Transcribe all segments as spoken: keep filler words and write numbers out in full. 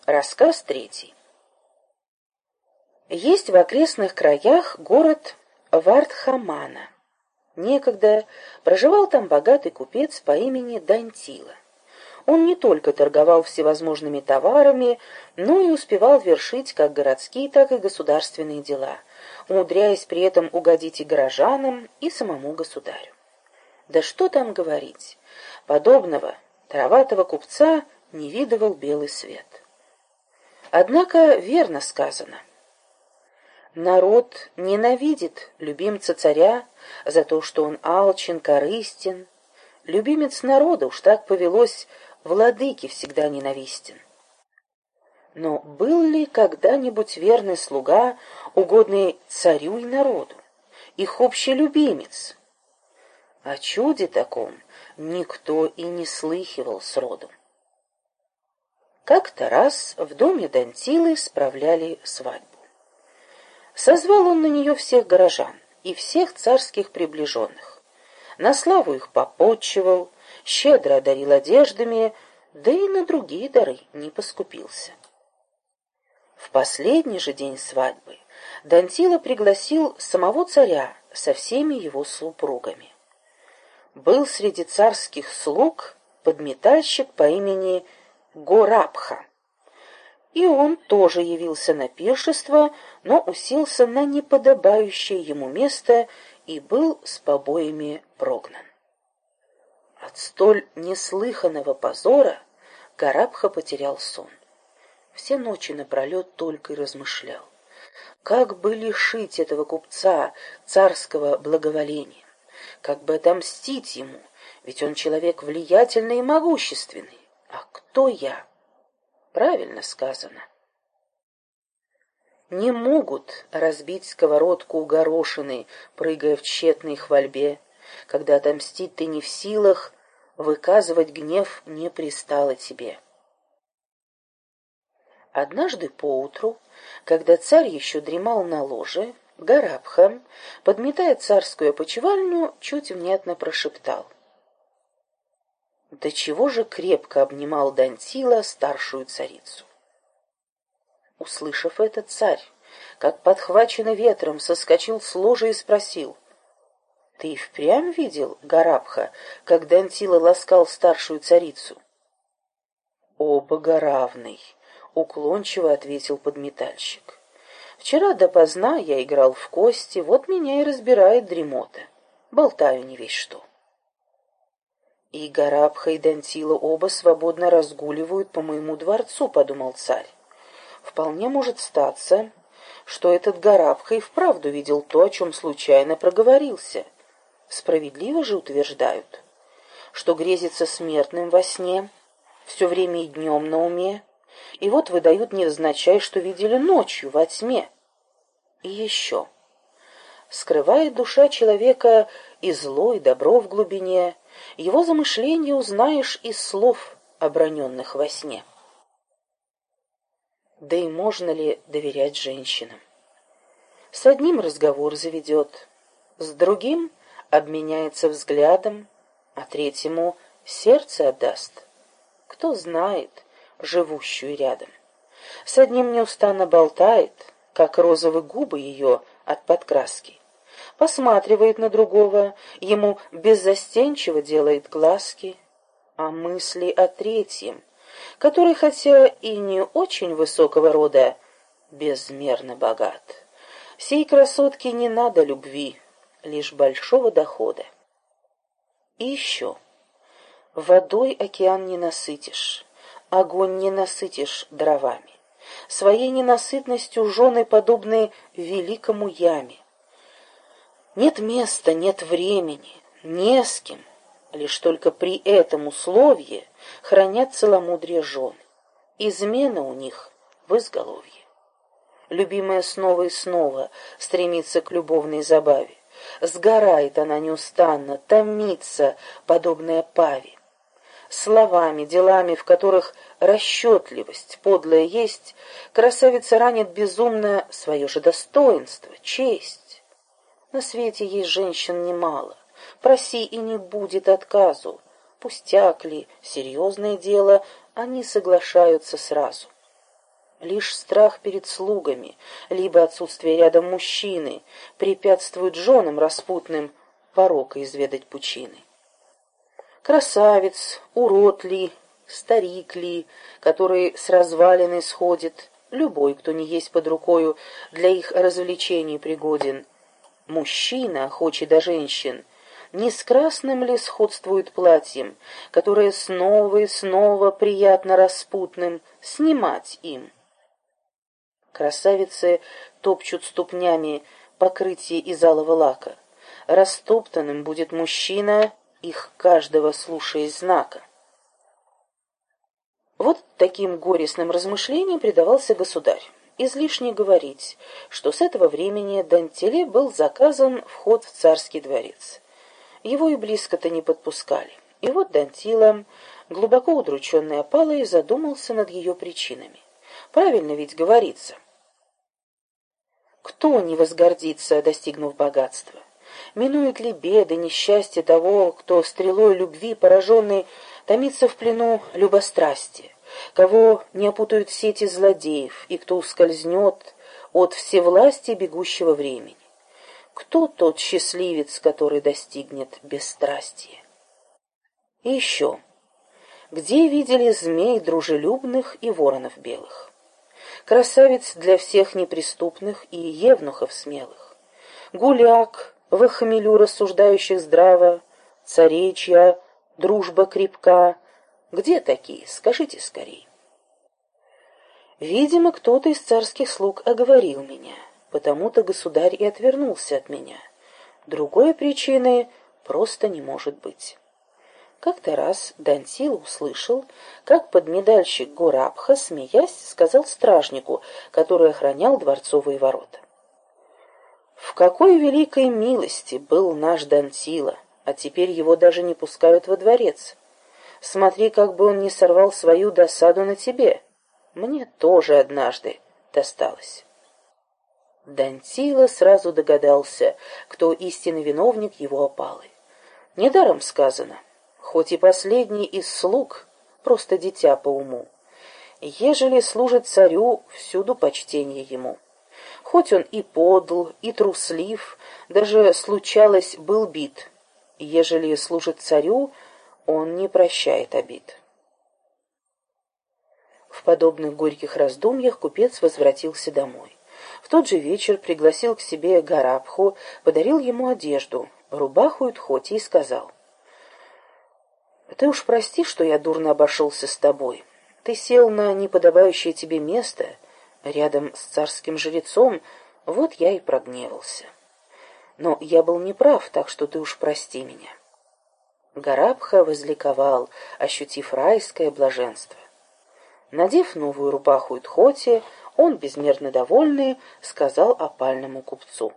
Рассказ третий. Есть в окрестных краях город Вардхамана. Некогда проживал там богатый купец по имени Дантила. Он не только торговал всевозможными товарами, но и успевал вершить как городские, так и государственные дела, умудряясь при этом угодить и горожанам, и самому государю. Да что там говорить, подобного тароватого купца не видывал белый свет. Однако верно сказано: народ ненавидит любимца царя за то, что он алчен, корыстен. Любимец народа, уж так повелось, владыке всегда ненавистен. Но был ли когда-нибудь верный слуга, угодный царю и народу, их общий любимец? О чуде таком никто и не слыхивал сроду. Как-то раз в доме Дантилы справляли свадьбу. Созвал он на нее всех горожан и всех царских приближенных. На славу их попотчевал, щедро одарил одеждами, да и на другие дары не поскупился. В последний же день свадьбы Дантила пригласил самого царя со всеми его супругами. Был среди царских слуг подметальщик по имени Горабха. И он тоже явился на пиршество, но уселся на неподобающее ему место и был с побоями прогнан. От столь неслыханного позора Горабха потерял сон. Все ночи напролет только и размышлял, как бы лишить этого купца царского благоволения, как бы отомстить ему, ведь он человек влиятельный и могущественный. А кто я? Правильно сказано. Не могут разбить сковородку у горошины, прыгая в тщетной хвальбе. Когда отомстить ты не в силах, выказывать гнев не пристало тебе. Однажды поутру, когда царь еще дремал на ложе, Горабха, подметая царскую опочивальню, чуть внятно прошептал: «Да чего же крепко обнимал Дантила старшую царицу?» Услышав это, царь, как подхваченный ветром, соскочил с ложа и спросил: «Ты и впрямь видел, Горабха, как Дантила ласкал старшую царицу?» «О, богоравный!» — уклончиво ответил подметальщик. «Вчера допоздна я играл в кости, вот меня и разбирает дремота. Болтаю не весь что». «И Горабха, и Дантила оба свободно разгуливают по моему дворцу», — подумал царь. «Вполне может статься, что этот Горабха и вправду видел то, о чем случайно проговорился. Справедливо же утверждают, что грезится смертным во сне, все время и днем на уме, и вот выдают невзначай, что видели ночью во тьме. И еще. Скрывает душа человека и зло, и добро в глубине, его замышления узнаешь из слов, оброненных во сне». Да и можно ли доверять женщинам? С одним разговор заведет, с другим обменяется взглядом, а третьему сердце отдаст. Кто знает живущую рядом? С одним неустанно болтает, как розовые губы ее от подкраски. Посматривает на другого, ему беззастенчиво делает глазки, а мысли о третьем, который, хотя и не очень высокого рода, безмерно богат. Сей красотке не надо любви, лишь большого дохода. И еще. Водой океан не насытишь, огонь не насытишь дровами. Своей ненасытностью жены подобны великому яме. Нет места, нет времени, не с кем. Лишь только при этом условии хранят целомудрие жены. Измена у них в изголовье. Любимая снова и снова стремится к любовной забаве. Сгорает она неустанно, томится, подобная паве. Словами, делами, в которых расчетливость подлая есть, красавица ранит безумно свое же достоинство, честь. На свете есть женщин немало. Проси, и не будет отказу. Пустяк ли, серьезное дело, они соглашаются сразу. Лишь страх перед слугами, либо отсутствие рядом мужчины препятствуют женам распутным порока изведать пучины. Красавец, урод ли, старик ли, который с развалины сходит, любой, кто не есть под рукою, для их развлечений пригоден. Мужчина, хоть и до женщин, не с красным ли сходствует платьем, которое снова и снова приятно распутным снимать им? Красавицы топчут ступнями покрытие из алого лака. Растоптанным будет мужчина, их каждого слушаясь знака. Вот таким горестным размышлениям предавался государь. Излишне говорить, что с этого времени Дантеле был заказан вход в царский дворец. Его и близко-то не подпускали. И вот Дантила, глубоко удрученный опалой, задумался над ее причинами. Правильно ведь говорится. Кто не возгордится, достигнув богатства? Минует ли беды, несчастье того, кто стрелой любви пораженный томится в плену любострастия, кого не опутают сети злодеев и кто ускользнет от всевластия бегущего времени? Кто тот счастливец, который достигнет бесстрастия? И еще, где видели змей дружелюбных и воронов белых? Красавиц для всех неприступных и евнухов смелых, гуляк, в хмелю рассуждающих здраво, царей, чья дружба крепка. Где такие? Скажите скорей. Видимо, кто-то из царских слуг оговорил меня, потому-то государь и отвернулся от меня. Другой причины просто не может быть. Как-то раз Дантила услышал, как подмедальщик Горабха, смеясь, сказал стражнику, который охранял дворцовые ворота: «В какой великой милости был наш Дантила, а теперь его даже не пускают во дворец. Смотри, как бы он не сорвал свою досаду на тебе. Мне тоже однажды досталось». Дантила сразу догадался, кто истинный виновник его опалы. Недаром сказано, хоть и последний из слуг, просто дитя по уму, ежели служит царю, всюду почтение ему. Хоть он и подл, и труслив, даже, случалось, был бит, ежели служит царю, он не прощает обид. В подобных горьких раздумьях купец возвратился домой. В тот же вечер пригласил к себе Горабху, подарил ему одежду, рубаху и тхоти, и сказал: «Ты уж прости, что я дурно обошелся с тобой. Ты сел на неподобающее тебе место, рядом с царским жрецом, вот я и прогневался. Но я был неправ, так что ты уж прости меня». Горабха возликовал, ощутив райское блаженство. Надев новую рубаху и тхоти, он, безмерно довольный, сказал опальному купцу: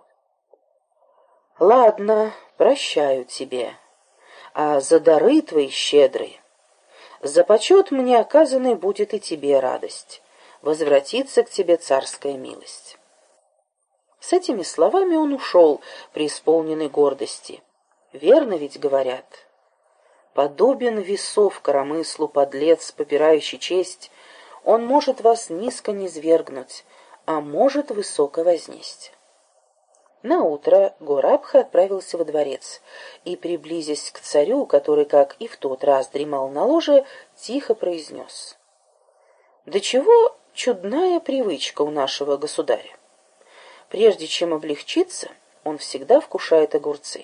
«Ладно, прощаю тебе, а за дары твои щедрые, за почет мне оказанный будет и тебе радость, возвратится к тебе царская милость». С этими словами он ушел, преисполненный гордости. Верно ведь говорят: подобен весов коромыслу подлец, попирающий честь, он может вас низко низвергнуть, а может высоко вознесть. Наутро Горабха отправился во дворец и, приблизясь к царю, который, как и в тот раз, дремал на ложе, тихо произнес: «Да чего чудная привычка у нашего государя! Прежде чем облегчиться, он всегда вкушает огурцы».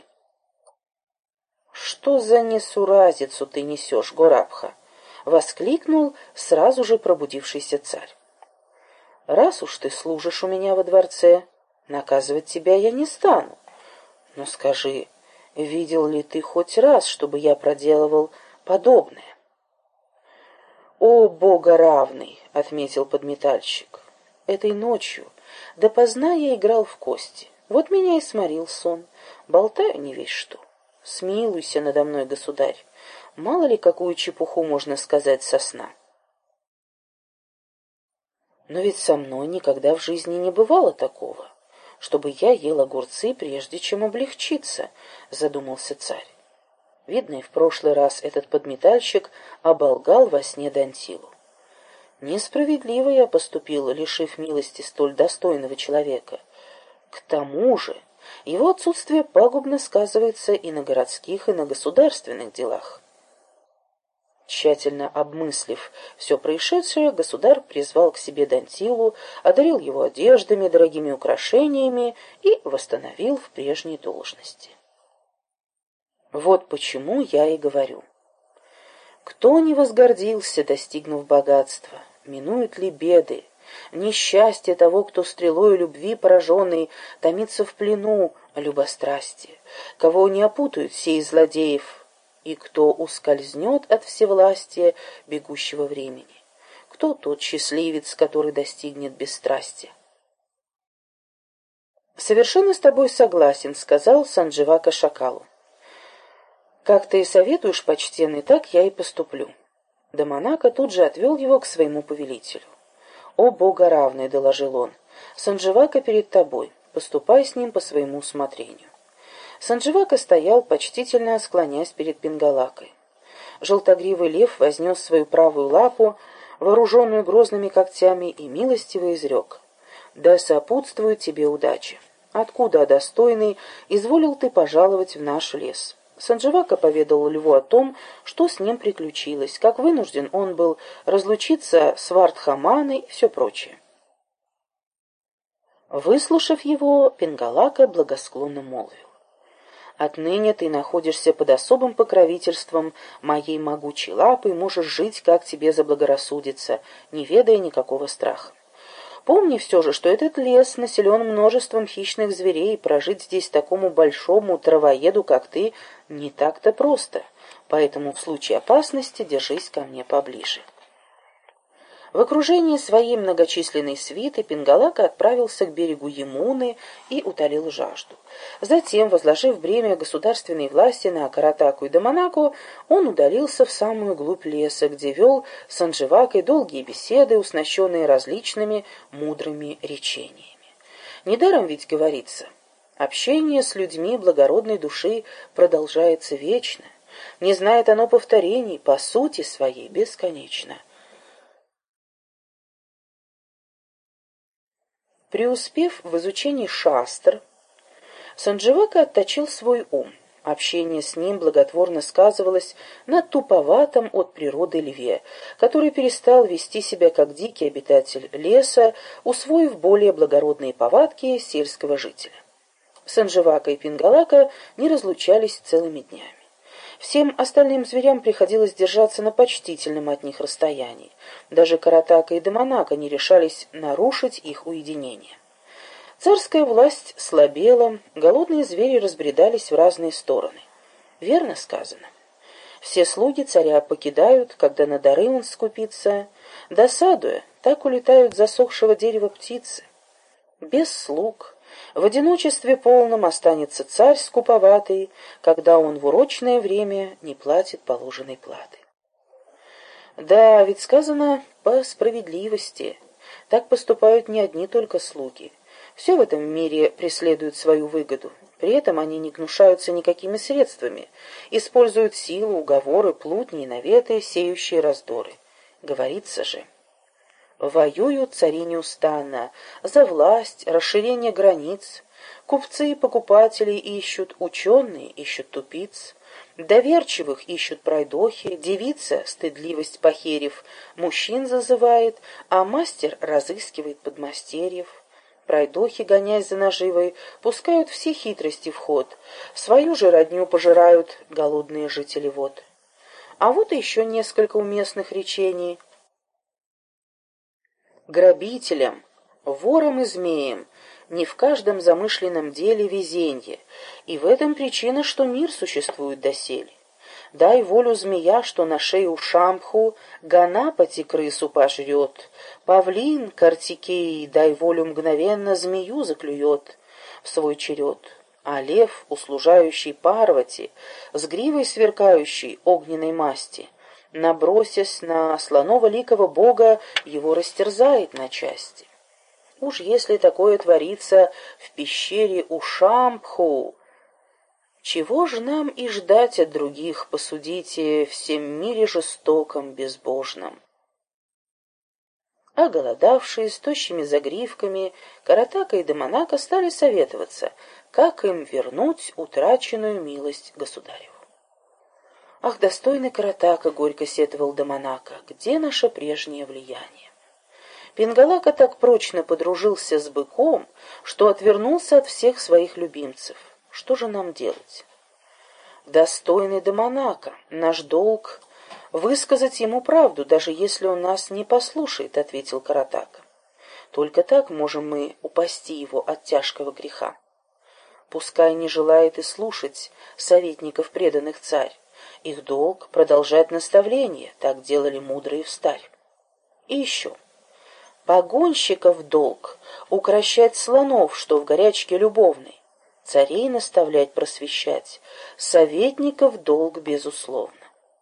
«Что за несуразицу ты несешь, Горабха?» — воскликнул сразу же пробудившийся царь. «Раз уж ты служишь у меня во дворце, наказывать тебя я не стану. Но скажи, видел ли ты хоть раз, чтобы я проделывал подобное?» «О, бога равный!» — отметил подметальщик. «Этой ночью допоздна я играл в кости. Вот меня и сморил сон. Болтаю не весь что. Смилуйся надо мной, государь. Мало ли, какую чепуху можно сказать со сна». «Но ведь со мной никогда в жизни не бывало такого, чтобы я ел огурцы, прежде чем облегчиться», — задумался царь. Видно, и в прошлый раз этот подметальщик оболгал во сне Дантилу. Несправедливо я поступил, лишив милости столь достойного человека. К тому же его отсутствие пагубно сказывается и на городских, и на государственных делах. Тщательно обмыслив все происшедшее, государь призвал к себе Дантилу, одарил его одеждами, дорогими украшениями и восстановил в прежней должности. Вот почему я и говорю. Кто не возгордился, достигнув богатства, минуют ли беды, несчастье того, кто стрелою любви пораженный томится в плену любострастия, кого не опутают сей злодеев, и кто ускользнет от всевластия бегущего времени? Кто тот счастливец, который достигнет бесстрастия? «Совершенно с тобой согласен», — сказал Сандживака шакалу. «Как ты и советуешь, почтенный, так я и поступлю». Даманака тут же отвел его к своему повелителю. «О, бога равный», — доложил он, — «Сандживака перед тобой, поступай с ним по своему усмотрению». Сандживака стоял, почтительно склонясь перед Пингалакой. Желтогривый лев вознес свою правую лапу, вооруженную грозными когтями, и милостиво изрек: «Да сопутствует тебе удача. Откуда, достойный, изволил ты пожаловать в наш лес?» Сандживака поведал льву о том, что с ним приключилось, как вынужден он был разлучиться с Вардхаманой и все прочее. Выслушав его, Пингалака благосклонно молвил: «Отныне ты находишься под особым покровительством моей могучей лапы и можешь жить, как тебе заблагорассудится, не ведая никакого страха. Помни все же, что этот лес населен множеством хищных зверей, и прожить здесь такому большому травоеду, как ты, не так-то просто, поэтому в случае опасности держись ко мне поближе». В окружении своей многочисленной свиты Пингалака отправился к берегу Ямуны и утолил жажду. Затем, возложив бремя государственной власти на Каратаку и Даманаку, он удалился в самую глубь леса, где вел с Сандживакой долгие беседы, уснащенные различными мудрыми речениями. Недаром ведь говорится: общение с людьми благородной души продолжается вечно, не знает оно повторений, по сути своей бесконечно. Преуспев в изучении шастр, Сандживака отточил свой ум. Общение с ним благотворно сказывалось на туповатом от природы льве, который перестал вести себя как дикий обитатель леса, усвоив более благородные повадки сельского жителя. Сандживака и Пингалака не разлучались целыми днями. Всем остальным зверям приходилось держаться на почтительном от них расстоянии. Даже Каратака и Даманака не решались нарушить их уединение. Царская власть слабела, голодные звери разбредались в разные стороны. Верно сказано. Все слуги царя покидают, когда на дары он скупится. Досадуя, так улетают с засохшего дерева птицы. Без слуг, в одиночестве полном останется царь скуповатый, когда он в урочное время не платит положенной платы. Да, ведь сказано по справедливости. Так поступают не одни только слуги. Все в этом мире преследует свою выгоду. При этом они не гнушаются никакими средствами, используют силу, уговоры, плутни и наветы, сеющие раздоры. Говорится же: воюют цари неустанно за власть, расширение границ. Купцы и покупатели ищут, ученые ищут тупиц. Доверчивых ищут пройдохи, девица, стыдливость похерив, мужчин зазывает, а мастер разыскивает подмастерьев. Пройдохи, гонясь за наживой, пускают все хитрости в ход, свою же родню пожирают голодные жители вод. А вот еще несколько уместных речений. Грабителям, ворам и змеям не в каждом замышленном деле везенье, и в этом причина, что мир существует доселе. Дай волю змея, что на шею Шамху Ганапати крысу пожрет, павлин Картикей, дай волю мгновенно змею заклюет в свой черед, а лев, услужающий Парвати, с гривой сверкающей огненной масти, набросясь на слоново-ликого бога, его растерзает на части. Уж если такое творится в пещере у Шамбху, чего ж нам и ждать от других, посудите, всем мире жестоком, безбожном? Оголодавшие, с тощими загривками, Каратака и Даманака стали советоваться, как им вернуть утраченную милость государеву. «Ах, достойный Каратака!» — горько сетовал Даманака. «Где наше прежнее влияние?» Пингалака так прочно подружился с быком, что отвернулся от всех своих любимцев. Что же нам делать? «Достойный Даманака, наш долг — высказать ему правду, даже если он нас не послушает», — ответил Каратака. «Только так можем мы упасти его от тяжкого греха. Пускай не желает и слушать советников преданных царь. Их долг — продолжать наставление, так делали мудрые встарь. И еще. Погонщиков долг — укрощать слонов, что в горячке любовной, царей наставлять, просвещать, советников долг безусловно.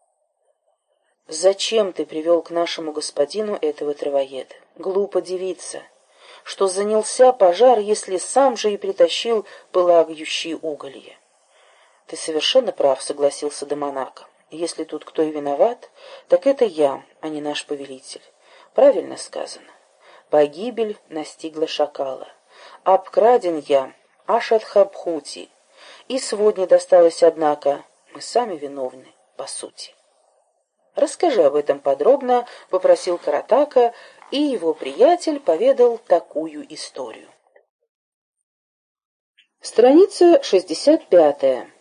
Зачем ты привел к нашему господину этого травоеда? Глупо девица, что занялся пожар, если сам же и притащил пылающие уголья. Ты совершенно прав, согласился Даманака. Если тут кто и виноват, так это я, а не наш повелитель. Правильно сказано. Погибель настигла шакала. Обкраден я, аж от Хабхути. И сегодня досталось, однако, мы сами виновны, по сути. Расскажи об этом подробно, попросил Каратака, и его приятель поведал такую историю. Страница шестьдесят пятая.